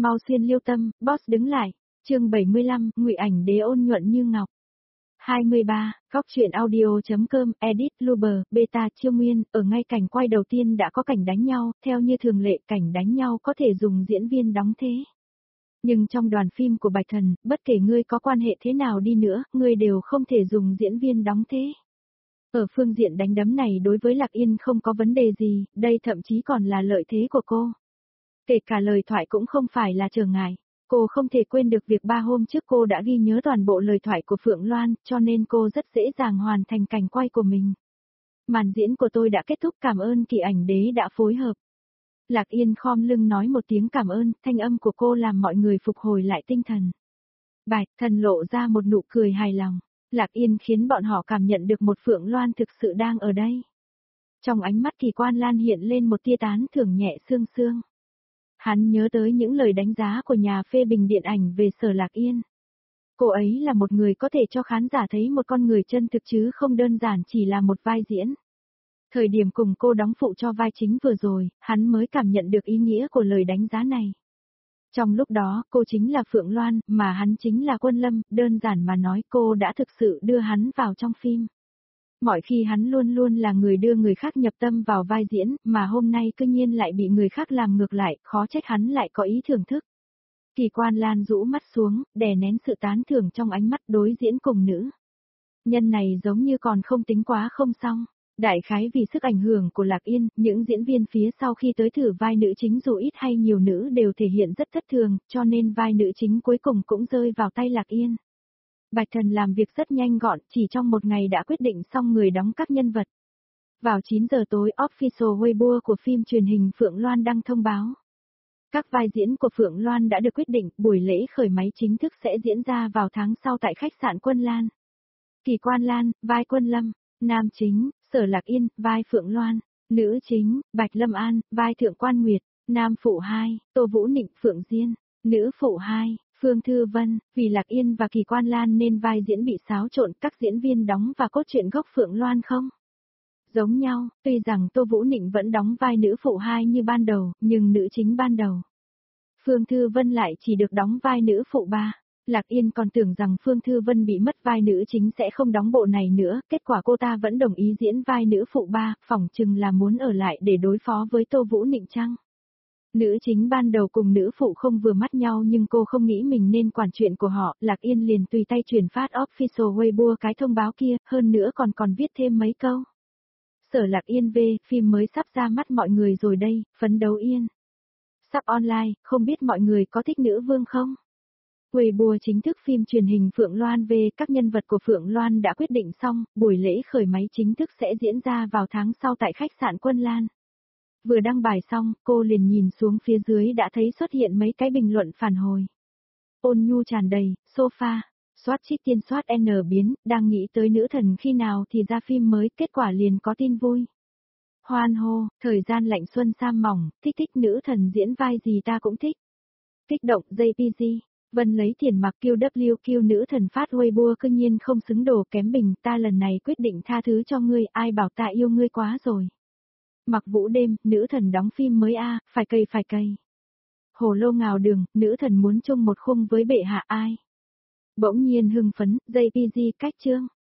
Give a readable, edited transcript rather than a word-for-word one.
Mau xuyên liêu tâm, boss đứng lại. Chương 75, Ngụy Ảnh Đế ôn nhuận như ngọc. 23, Góc truyện audio.com, edit, Luber, beta, Chiêu Nguyên, ở ngay cảnh quay đầu tiên đã có cảnh đánh nhau, theo như thường lệ cảnh đánh nhau có thể dùng diễn viên đóng thế. Nhưng trong đoàn phim của Bạch Thần, bất kể ngươi có quan hệ thế nào đi nữa, ngươi đều không thể dùng diễn viên đóng thế. Ở phương diện đánh đấm này đối với Lạc Yên không có vấn đề gì, đây thậm chí còn là lợi thế của cô. Kể cả lời thoại cũng không phải là trở ngại. Cô không thể quên được việc 3 hôm trước cô đã ghi nhớ toàn bộ lời thoại của Phượng Loan, cho nên cô rất dễ dàng hoàn thành cảnh quay của mình. Màn diễn của tôi đã kết thúc, cảm ơn Kỳ Ảnh Đế đã phối hợp. Lạc Yên khom lưng nói một tiếng cảm ơn, thanh âm của cô làm mọi người phục hồi lại tinh thần. Bạch Thần lộ ra một nụ cười hài lòng. Lạc Yên khiến bọn họ cảm nhận được một Phượng Loan thực sự đang ở đây. Trong ánh mắt Kỳ Quan Lan hiện lên một tia tán thưởng nhẹ sương sương. Hắn nhớ tới những lời đánh giá của nhà phê bình điện ảnh về Sở Lạc Yên. Cô ấy là một người có thể cho khán giả thấy một con người chân thực chứ không đơn giản chỉ là một vai diễn. Thời điểm cùng cô đóng phụ cho vai chính vừa rồi, hắn mới cảm nhận được ý nghĩa của lời đánh giá này. Trong lúc đó, cô chính là Phượng Loan, mà hắn chính là Quân Lâm, đơn giản mà nói cô đã thực sự đưa hắn vào trong phim. Mọi khi hắn luôn luôn là người đưa người khác nhập tâm vào vai diễn, mà hôm nay cứ nhiên lại bị người khác làm ngược lại, khó trách hắn lại có ý thưởng thức. Kỳ Quan Lan rũ mắt xuống, đè nén sự tán thưởng trong ánh mắt đối diễn cùng nữ. Nhân này giống như còn không tính quá không xong. Đại khái vì sức ảnh hưởng của Lạc Yên, những diễn viên phía sau khi tới thử vai nữ chính dù ít hay nhiều nữ đều thể hiện rất thất thường, cho nên vai nữ chính cuối cùng cũng rơi vào tay Lạc Yên. Bạch Thần làm việc rất nhanh gọn, chỉ trong một ngày đã quyết định xong người đóng các nhân vật. Vào 9 giờ tối, official Weibo của phim truyền hình Phượng Loan đăng thông báo. Các vai diễn của Phượng Loan đã được quyết định, buổi lễ khởi máy chính thức sẽ diễn ra vào tháng sau tại khách sạn Quân Lan. Kỳ Quan Lan, vai Quân Lâm. Nam chính, Sở Lạc Yên, vai Phượng Loan. Nữ chính, Bạch Lâm An, vai Thượng Quan Nguyệt. Nam phụ 2, Tô Vũ Nịnh, Phượng Diên. Nữ phụ 2, Phương Thư Vân. Vì Lạc Yên và Kỳ Quan Lan nên vai diễn bị xáo trộn, các diễn viên đóng và cốt truyện gốc Phượng Loan không giống nhau, tuy rằng Tô Vũ Nịnh vẫn đóng vai nữ phụ 2 như ban đầu, nhưng nữ chính ban đầu. Phương Thư Vân lại chỉ được đóng vai nữ phụ 3. Lạc Yên còn tưởng rằng Phương Thư Vân bị mất vai nữ chính sẽ không đóng bộ này nữa, kết quả cô ta vẫn đồng ý diễn vai nữ phụ 3, phỏng chừng là muốn ở lại để đối phó với Tô Vũ Nịnh chăng? Nữ chính ban đầu cùng nữ phụ không vừa mắt nhau nhưng cô không nghĩ mình nên quản chuyện của họ, Lạc Yên liền tùy tay truyền phát official Weibo cái thông báo kia, hơn nữa còn viết thêm mấy câu. Sở Lạc Yên về, phim mới sắp ra mắt mọi người rồi đây, phấn đấu yên. Sắp online, không biết mọi người có thích nữ vương không? Weibo chính thức phim truyền hình Phượng Loan về các nhân vật của Phượng Loan đã quyết định xong, buổi lễ khởi máy chính thức sẽ diễn ra vào tháng sau tại khách sạn Quân Lan. Vừa đăng bài xong, cô liền nhìn xuống phía dưới đã thấy xuất hiện mấy cái bình luận phản hồi. Ôn nhu tràn đầy, sofa, soát trích tiên soát N biến, đang nghĩ tới nữ thần khi nào thì ra phim mới, kết quả liền có tin vui. Hoan hô, thời gian lạnh xuân sam mỏng, thích nữ thần diễn vai gì ta cũng thích. Kích động JPG, Vân lấy tiền mặc QWQ nữ thần phát Weibo cư nhiên không xứng đồ kém bình, ta lần này quyết định tha thứ cho ngươi, ai bảo ta yêu ngươi quá rồi. Mặc Vũ đêm, nữ thần đóng phim mới phải cây. Hồ lô ngào đường, nữ thần muốn chung một khung với bệ hạ ai. Bỗng nhiên hưng phấn, JPG cách chương.